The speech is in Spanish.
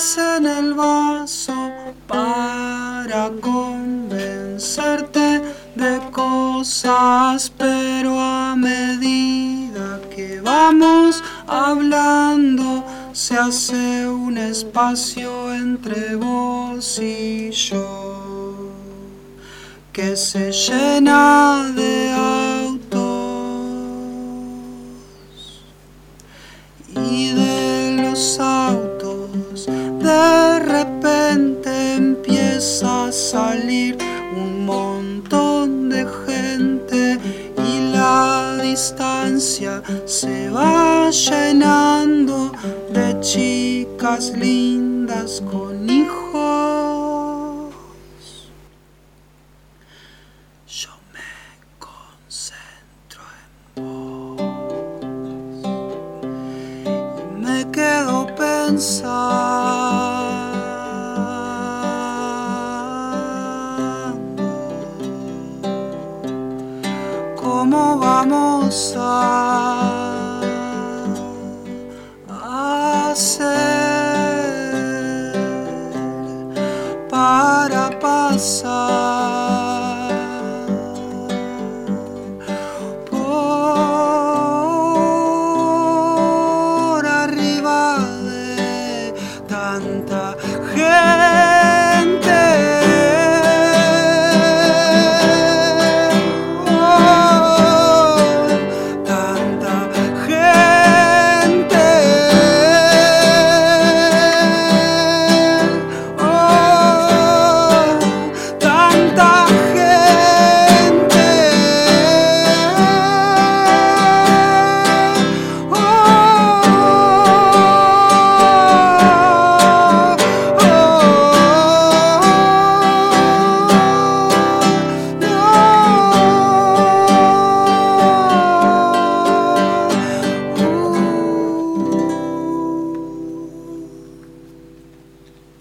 gotas en el vaso para convencerte de cosas, pero a medida que vamos hablando se hace un espacio entre vos y yo que se llena de autos, y de los autos de repente empieza a salir un montón de gente y la distancia se va llenando de chicas lindas con hijos. Yo me concentro en vos y me quedo pensando cómo vamos a hacer para pasar por arriba de tanta